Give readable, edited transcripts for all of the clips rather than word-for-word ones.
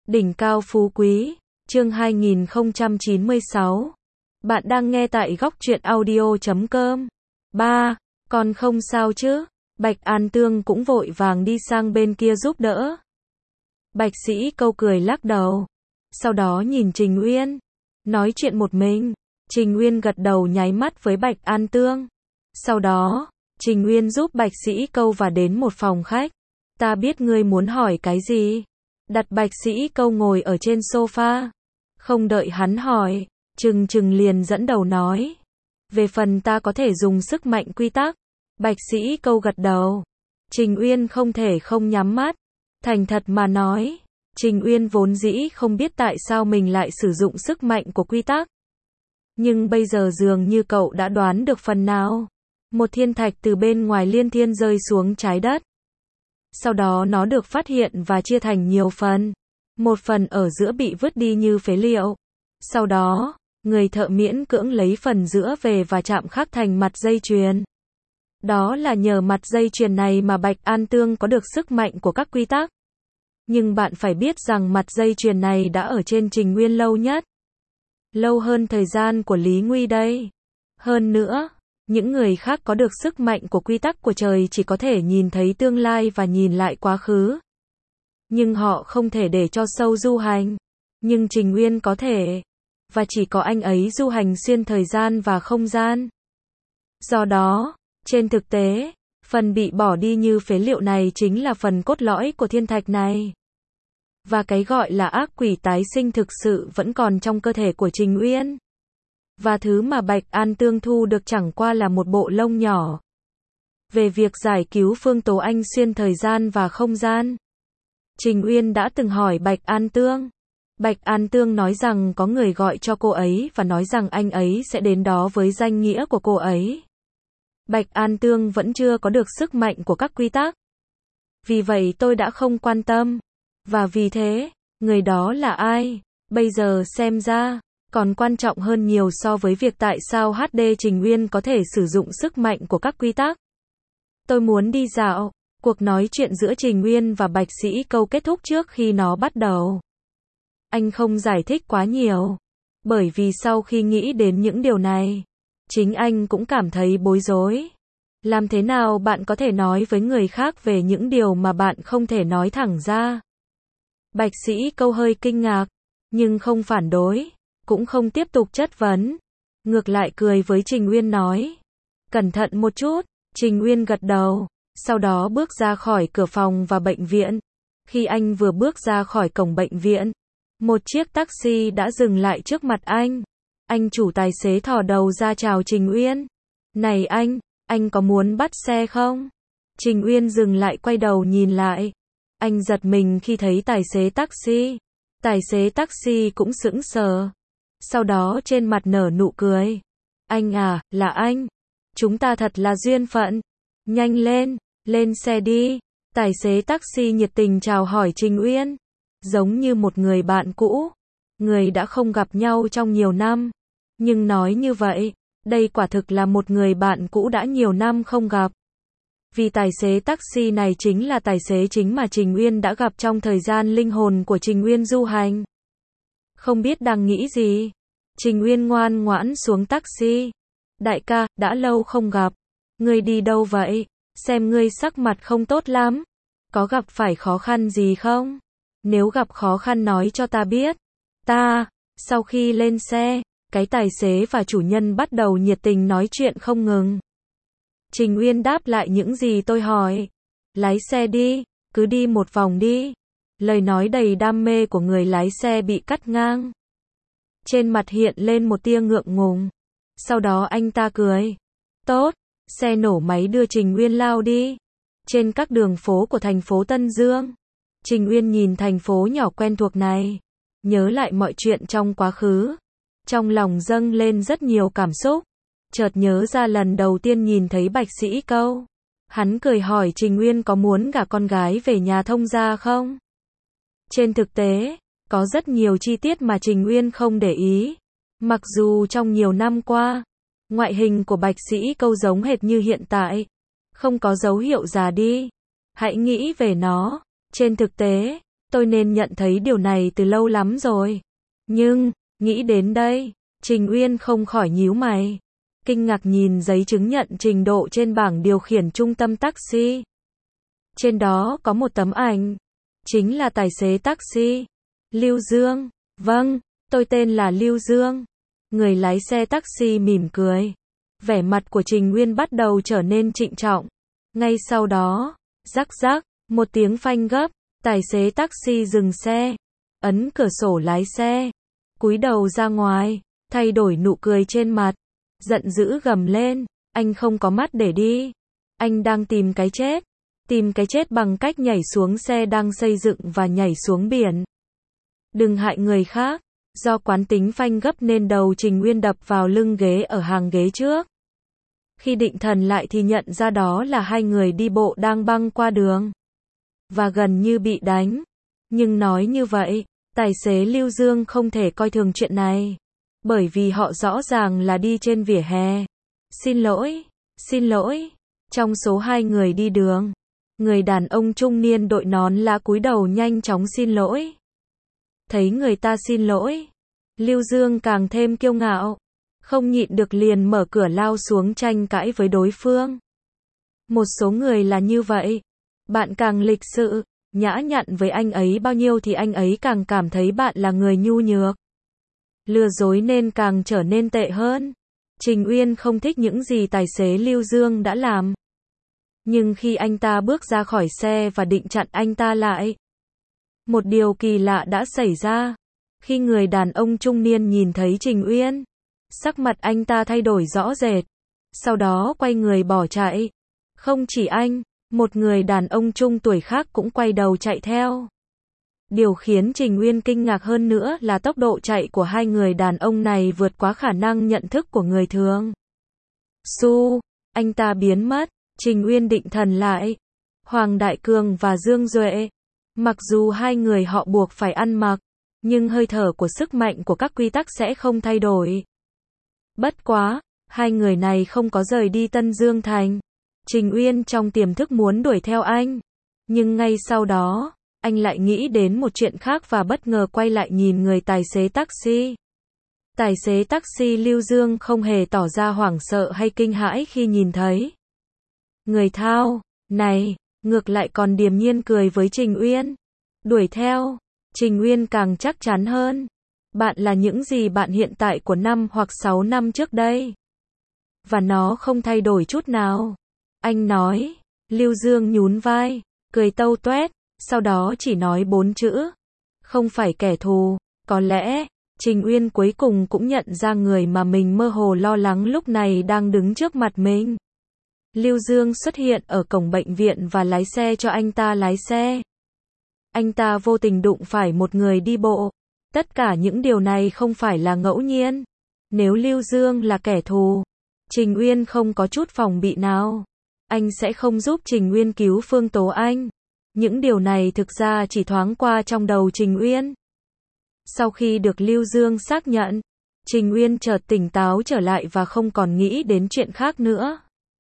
Đỉnh cao phú quý, chương 2096. Bạn đang nghe tại góc truyện audio.com. 3. Còn không sao chứ? Bạch An Tương cũng vội vàng đi sang bên kia giúp đỡ. Bạch Sĩ Câu cười lắc đầu. Sau đó nhìn Trình Uyên. Nói chuyện một mình. Trình Uyên gật đầu nháy mắt với Bạch An Tương. Sau đó, Trình Uyên giúp Bạch Sĩ Câu và đến một phòng khách. Ta biết ngươi muốn hỏi cái gì. Đặt Bạch Sĩ Câu ngồi ở trên sofa. Không đợi hắn hỏi, Trừng liền dẫn đầu nói. Về phần ta có thể dùng sức mạnh quy tắc. Bạch Sĩ Câu gật đầu. Trình Uyên không thể không nhắm mắt. Thành thật mà nói, Trình Uyên vốn dĩ không biết tại sao mình lại sử dụng sức mạnh của quy tắc. Nhưng bây giờ dường như cậu đã đoán được phần nào. Một thiên thạch từ bên ngoài liên thiên rơi xuống trái đất. Sau đó nó được phát hiện và chia thành nhiều phần. Một phần ở giữa bị vứt đi như phế liệu. Sau đó, người thợ miễn cưỡng lấy phần giữa về và chạm khắc thành mặt dây chuyền. Đó là nhờ mặt dây chuyền này mà Bạch An Tương có được sức mạnh của các quy tắc. Nhưng bạn phải biết rằng mặt dây chuyền này đã ở trên Trình Uyên lâu nhất. Lâu hơn thời gian của Lý Nguy đây. Hơn nữa, những người khác có được sức mạnh của quy tắc của trời chỉ có thể nhìn thấy tương lai và nhìn lại quá khứ. Nhưng họ không thể để cho sâu du hành. Nhưng Trình Uyên có thể. Và chỉ có anh ấy du hành xuyên thời gian và không gian. Do đó, trên thực tế, phần bị bỏ đi như phế liệu này chính là phần cốt lõi của thiên thạch này. Và cái gọi là ác quỷ tái sinh thực sự vẫn còn trong cơ thể của Trình Uyên. Và thứ mà Bạch An Tương thu được chẳng qua là một bộ lông nhỏ. Về việc giải cứu Phương Tố Anh xuyên thời gian và không gian, Trình Uyên đã từng hỏi Bạch An Tương. Bạch An Tương nói rằng có người gọi cho cô ấy và nói rằng anh ấy sẽ đến đó với danh nghĩa của cô ấy. Bạch An Tương vẫn chưa có được sức mạnh của các quy tắc. Vì vậy tôi đã không quan tâm. Và vì thế, người đó là ai? Bây giờ xem ra, còn quan trọng hơn nhiều so với việc tại sao HD Trình Uyên có thể sử dụng sức mạnh của các quy tắc. Tôi muốn đi dạo. Cuộc nói chuyện giữa Trình Uyên và Bạch Sĩ Câu kết thúc trước khi nó bắt đầu. Anh không giải thích quá nhiều. Bởi vì sau khi nghĩ đến những điều này, chính anh cũng cảm thấy bối rối. Làm thế nào bạn có thể nói với người khác về những điều mà bạn không thể nói thẳng ra? Bạch Sĩ Câu hơi kinh ngạc, nhưng không phản đối, cũng không tiếp tục chất vấn. Ngược lại cười với Trình Uyên nói. Cẩn thận một chút. Trình Uyên gật đầu, sau đó bước ra khỏi cửa phòng và bệnh viện. Khi anh vừa bước ra khỏi cổng bệnh viện, một chiếc taxi đã dừng lại trước mặt anh. Anh chủ tài xế thò đầu ra chào Trình Uyên. Này anh có muốn bắt xe không? Trình Uyên dừng lại quay đầu nhìn lại. Anh giật mình khi thấy tài xế taxi. Tài xế taxi cũng sững sờ. Sau đó trên mặt nở nụ cười. Anh à, là anh. Chúng ta thật là duyên phận. Nhanh lên xe đi. Tài xế taxi nhiệt tình chào hỏi Trình Uyên. Giống như một người bạn cũ. Người đã không gặp nhau trong nhiều năm. Nhưng nói như vậy, đây quả thực là một người bạn cũ đã nhiều năm không gặp. Vì tài xế taxi này chính là tài xế chính mà Trình Uyên đã gặp trong thời gian linh hồn của Trình Uyên du hành. Không biết đang nghĩ gì. Trình Uyên ngoan ngoãn xuống taxi. Đại ca, đã lâu không gặp. Ngươi đi đâu vậy? Xem ngươi sắc mặt không tốt lắm. Có gặp phải khó khăn gì không? Nếu gặp khó khăn nói cho ta biết. Sau khi lên xe, cái tài xế và chủ nhân bắt đầu nhiệt tình nói chuyện không ngừng. Trình Uyên đáp lại những gì tôi hỏi. Lái xe đi, cứ đi một vòng đi. Lời nói đầy đam mê của người lái xe bị cắt ngang. Trên mặt hiện lên một tia ngượng ngùng. Sau đó anh ta cười. Tốt, xe nổ máy đưa Trình Uyên lao đi. Trên các đường phố của thành phố Tân Dương, Trình Uyên nhìn thành phố nhỏ quen thuộc này. Nhớ lại mọi chuyện trong quá khứ. Trong lòng dâng lên rất nhiều cảm xúc. Chợt nhớ ra lần đầu tiên nhìn thấy Bạch Sĩ Câu. Hắn cười hỏi Trình Uyên có muốn gả con gái về nhà thông gia không? Trên thực tế, có rất nhiều chi tiết mà Trình Uyên không để ý. Mặc dù trong nhiều năm qua, ngoại hình của Bạch Sĩ Câu giống hệt như hiện tại. Không có dấu hiệu già đi. Hãy nghĩ về nó. Trên thực tế, tôi nên nhận thấy điều này từ lâu lắm rồi. Nhưng, nghĩ đến đây, Trình Uyên không khỏi nhíu mày. Kinh ngạc nhìn giấy chứng nhận trình độ trên bảng điều khiển trung tâm taxi. Trên đó có một tấm ảnh. Chính là tài xế taxi. Lưu Dương. Vâng, tôi tên là Lưu Dương. Người lái xe taxi mỉm cười. Vẻ mặt của Trình Uyên bắt đầu trở nên trịnh trọng. Ngay sau đó, rắc rắc, một tiếng phanh gấp, tài xế taxi dừng xe, ấn cửa sổ lái xe, cúi đầu ra ngoài, thay đổi nụ cười trên mặt, giận dữ gầm lên, anh không có mắt để đi, anh đang tìm cái chết bằng cách nhảy xuống xe đang xây dựng và nhảy xuống biển. Đừng hại người khác. Do quán tính phanh gấp nên đầu Trình Uyên đập vào lưng ghế ở hàng ghế trước. Khi định thần lại thì nhận ra đó là hai người đi bộ đang băng qua đường. Và gần như bị đánh. Nhưng nói như vậy, tài xế Lưu Dương không thể coi thường chuyện này. Bởi vì họ rõ ràng là đi trên vỉa hè. Xin lỗi. Trong số hai người đi đường, người đàn ông trung niên đội nón lá cúi đầu nhanh chóng xin lỗi. Thấy người ta xin lỗi, Lưu Dương càng thêm kiêu ngạo, không nhịn được liền mở cửa lao xuống tranh cãi với đối phương. Một số người là như vậy, bạn càng lịch sự, nhã nhặn với anh ấy bao nhiêu thì anh ấy càng cảm thấy bạn là người nhu nhược. Lừa dối nên càng trở nên tệ hơn. Trình Uyên không thích những gì tài xế Lưu Dương đã làm. Nhưng khi anh ta bước ra khỏi xe và định chặn anh ta lại, một điều kỳ lạ đã xảy ra. Khi người đàn ông trung niên nhìn thấy Trình Uyên, sắc mặt anh ta thay đổi rõ rệt. Sau đó quay người bỏ chạy. Không chỉ anh, một người đàn ông trung tuổi khác cũng quay đầu chạy theo. Điều khiến Trình Uyên kinh ngạc hơn nữa là tốc độ chạy của hai người đàn ông này vượt quá khả năng nhận thức của người thường. Anh ta biến mất. Trình Uyên định thần lại. Hoàng Đại Cường và Dương Duệ. Mặc dù hai người họ buộc phải ăn mặc, nhưng hơi thở của sức mạnh của các quy tắc sẽ không thay đổi. Bất quá, hai người này không có rời đi Tân Dương Thành. Trình Uyên trong tiềm thức muốn đuổi theo anh. Nhưng ngay sau đó, anh lại nghĩ đến một chuyện khác và bất ngờ quay lại nhìn người tài xế taxi. Tài xế taxi Lưu Dương không hề tỏ ra hoảng sợ hay kinh hãi khi nhìn thấy người thao này, ngược lại còn điềm nhiên cười với Trình Uyên. Đuổi theo, Trình Uyên càng chắc chắn hơn. Bạn là những gì bạn hiện tại của 5 hoặc 6 năm trước đây. Và nó không thay đổi chút nào. Anh nói. Lưu Dương nhún vai, cười tâu toét, sau đó chỉ nói 4 chữ. Không phải kẻ thù. Có lẽ, Trình Uyên cuối cùng cũng nhận ra người mà mình mơ hồ lo lắng lúc này đang đứng trước mặt mình. Lưu Dương xuất hiện ở cổng bệnh viện và lái xe cho anh ta lái xe. Anh ta vô tình đụng phải một người đi bộ. Tất cả những điều này không phải là ngẫu nhiên. Nếu Lưu Dương là kẻ thù, Trình Uyên không có chút phòng bị nào. Anh sẽ không giúp Trình Uyên cứu Phương Tố Anh. Những điều này thực ra chỉ thoáng qua trong đầu Trình Uyên. Sau khi được Lưu Dương xác nhận, Trình Uyên chợt tỉnh táo trở lại và không còn nghĩ đến chuyện khác nữa.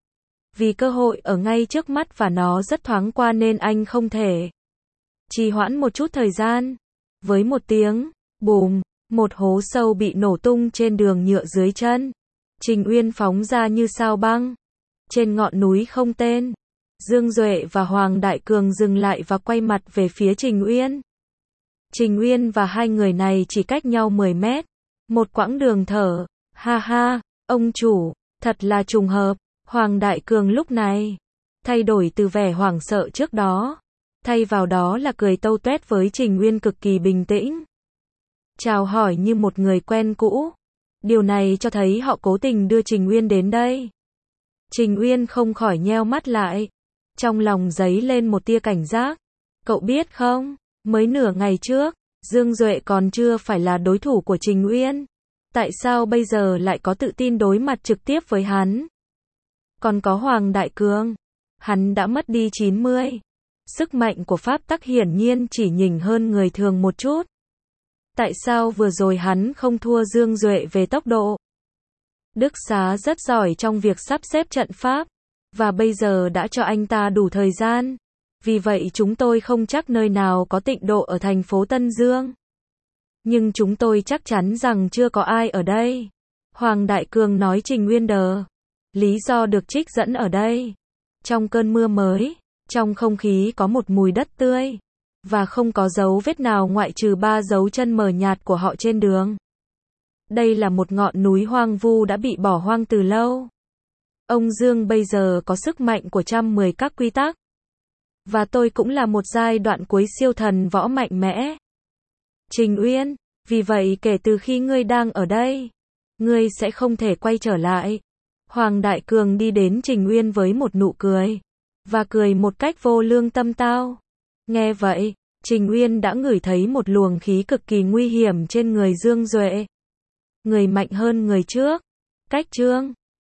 Vì cơ hội ở ngay trước mắt và nó rất thoáng qua nên anh không thể trì hoãn một chút thời gian. Với một tiếng bùm, một hố sâu bị nổ tung trên đường nhựa dưới chân. Trình Uyên phóng ra như sao băng. Trên ngọn núi không tên, Dương Duệ và Hoàng Đại Cường dừng lại và quay mặt về phía Trình Uyên. Trình Uyên và hai người này chỉ cách nhau 10 mét. Một quãng đường thở. Ha ha, ông chủ, thật là trùng hợp. Hoàng Đại Cường lúc này thay đổi từ vẻ hoảng sợ trước đó. Thay vào đó là cười tâu tuét với Trình Uyên cực kỳ bình tĩnh. Chào hỏi như một người quen cũ. Điều này cho thấy họ cố tình đưa Trình Uyên đến đây. Trình Uyên không khỏi nheo mắt lại. Trong lòng dấy lên một tia cảnh giác. Cậu biết không, mới nửa ngày trước, Dương Duệ còn chưa phải là đối thủ của Trình Uyên. Tại sao bây giờ lại có tự tin đối mặt trực tiếp với hắn? Còn có Hoàng Đại Cường, hắn đã mất đi 90. Sức mạnh của pháp tắc hiển nhiên chỉ nhỉnh hơn người thường một chút. Tại sao vừa rồi hắn không thua Dương Duệ về tốc độ? Đức Xá rất giỏi trong việc sắp xếp trận pháp, và bây giờ đã cho anh ta đủ thời gian Vì vậy chúng tôi không chắc nơi nào có tịnh độ ở thành phố Tân Dương. Nhưng chúng tôi chắc chắn rằng chưa có ai ở đây. Hoàng Đại Cường nói Trình Nguyên đờ. Lý do được trích dẫn ở đây. Trong cơn mưa mới, trong không khí có một mùi đất tươi. Và không có dấu vết nào ngoại trừ 3 dấu chân mờ nhạt của họ trên đường. Đây là một ngọn núi hoang vu đã bị bỏ hoang từ lâu. Ông Dương bây giờ có sức mạnh của 110 các quy tắc. Và tôi cũng là một giai đoạn cuối siêu thần võ mạnh mẽ. Trình Uyên, vì vậy kể từ khi ngươi đang ở đây, ngươi sẽ không thể quay trở lại. Hoàng Đại Cường đi đến Trình Uyên với một nụ cười. Và cười một cách vô lương tâm tao. Nghe vậy, Trình Uyên đã ngửi thấy một luồng khí cực kỳ nguy hiểm trên người Dương Duệ. Người mạnh hơn người trước. Cách Trương